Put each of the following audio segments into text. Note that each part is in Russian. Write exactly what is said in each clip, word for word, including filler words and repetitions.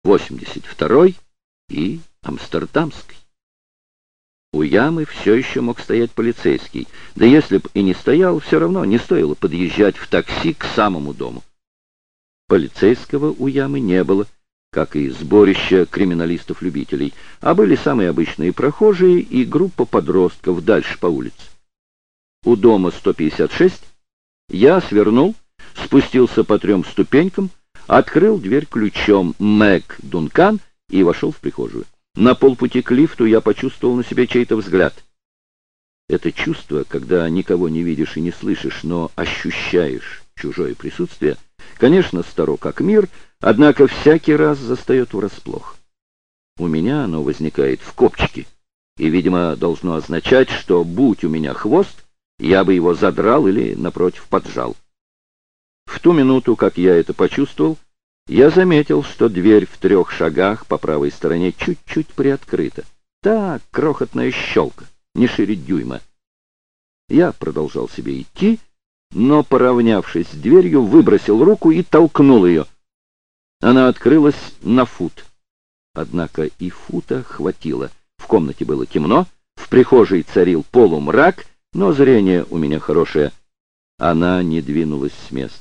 восемьдесят второй и Амстердамской. У ямы все еще мог стоять полицейский, да если б и не стоял, все равно не стоило подъезжать в такси к самому дому. Полицейского у ямы не было, как и сборища криминалистов-любителей, а были самые обычные прохожие и группа подростков дальше по улице. У дома сто пятьдесят шесть я свернул, спустился по трем ступенькам, открыл дверь ключом Мэг Дункан и вошел в прихожую. На полпути к лифту я почувствовал на себе чей-то взгляд. Это чувство, когда никого не видишь и не слышишь, но ощущаешь чужое присутствие, конечно, старо как мир, однако всякий раз застает врасплох. У меня оно возникает в копчике, и, видимо, должно означать, что, будь у меня хвост, я бы его задрал или, напротив, поджал. В ту минуту, как я это почувствовал, я заметил, что дверь в трех шагах по правой стороне чуть-чуть приоткрыта. Так, крохотная щелка, не шире дюйма. Я продолжал себе идти, но, поравнявшись с дверью, выбросил руку и толкнул ее. Она открылась на фут. Однако и фута хватило. В комнате было темно, в прихожей царил полумрак, но зрение у меня хорошее. Она не двинулась с места.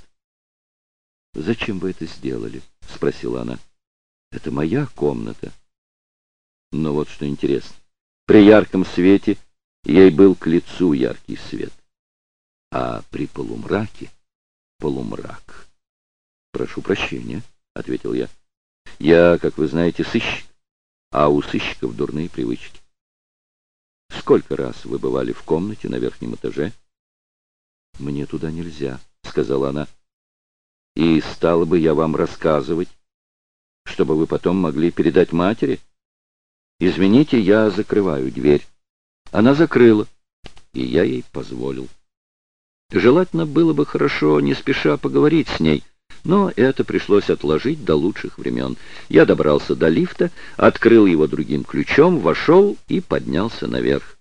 «Зачем вы это сделали?» — спросила она. «Это моя комната». Но вот что интересно. При ярком свете ей был к лицу яркий свет, а при полумраке — полумрак. «Прошу прощения», — ответил я. «Я, как вы знаете, сыщик, а у сыщиков дурные привычки». «Сколько раз вы бывали в комнате на верхнем этаже?» «Мне туда нельзя», — сказала она. «И стала бы я вам рассказывать, чтобы вы потом могли передать матери? Извините, я закрываю дверь». Она закрыла, и я ей позволил. Желательно было бы хорошо, не спеша, поговорить с ней, но это пришлось отложить до лучших времен. Я добрался до лифта, открыл его другим ключом, вошел и поднялся наверх.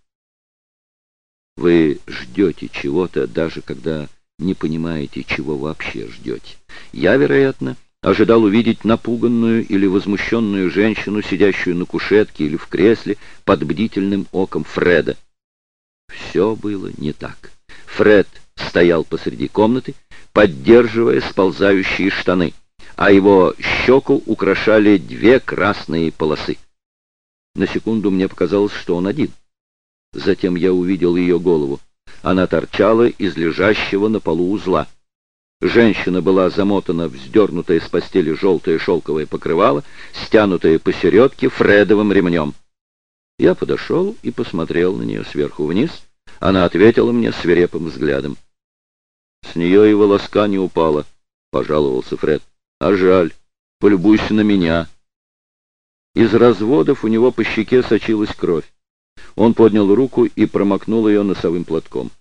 Вы ждете чего-то, даже когда не понимаете, чего вообще ждете. Я, вероятно, ожидал увидеть напуганную или возмущенную женщину, сидящую на кушетке или в кресле под бдительным оком Фреда. Все было не так. Фред стоял посреди комнаты, поддерживая сползающие штаны, а его щеку украшали две красные полосы. На секунду мне показалось, что он один. Затем я увидел ее голову. Она торчала из лежащего на полу узла. Женщина была замотана в вздернутое с постели желтое шелковое покрывало, стянутое посередке фредовым ремнем. Я подошел и посмотрел на нее сверху вниз. Она ответила мне свирепым взглядом. «С нее и волоска не упала», — пожаловался Фред. «А жаль. Полюбуйся на меня». Из разводов у него по щеке сочилась кровь. Он поднял руку и промокнул ее носовым платком.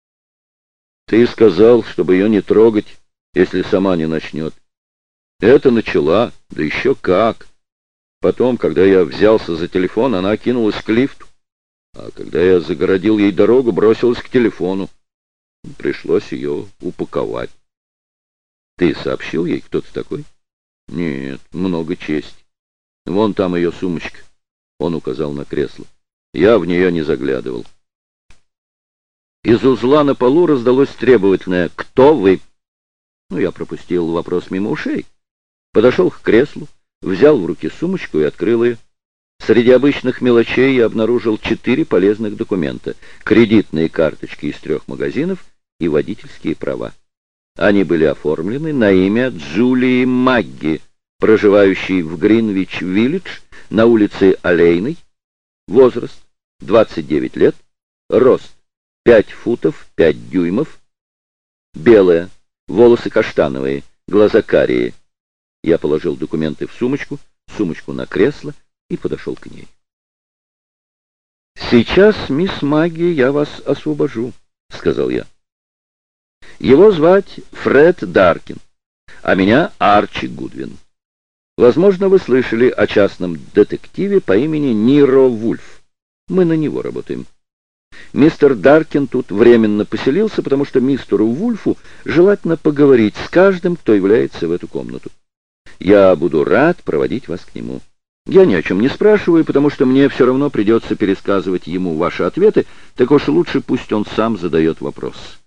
«Ты сказал, чтобы ее не трогать, если сама не начнет. Это начала, да еще как. Потом, когда я взялся за телефон, она кинулась к лифту, а когда я загородил ей дорогу, бросилась к телефону. Пришлось ее упаковать». «Ты сообщил ей, кто ты такой?» «Нет, много чести. Вон там ее сумочка». Он указал на кресло. Я в нее не заглядывал. Из узла на полу раздалось требовательное «Кто вы?». Ну, я пропустил вопрос мимо ушей. Подошел к креслу, взял в руки сумочку и открыл ее. Среди обычных мелочей я обнаружил четыре полезных документа: кредитные карточки из трех магазинов и водительские права. Они были оформлены на имя Джулии Магги, проживающей в Гринвич-Виллидж на улице Олейной. Возраст двадцать девять лет, рост пять футов пять дюймов, белая, волосы каштановые, глаза карие. Я положил документы в сумочку, сумочку на кресло и подошел к ней. «Сейчас, мисс Магги, я вас освобожу», — сказал я. «Его звать Фред Даркин, а меня Арчи Гудвин. Возможно, вы слышали о частном детективе по имени Ниро Вульф. Мы на него работаем. Мистер Даркин тут временно поселился, потому что мистеру Вульфу желательно поговорить с каждым, кто является в эту комнату. Я буду рад проводить вас к нему. Я ни о чем не спрашиваю, потому что мне все равно придется пересказывать ему ваши ответы, так уж лучше пусть он сам задает вопрос.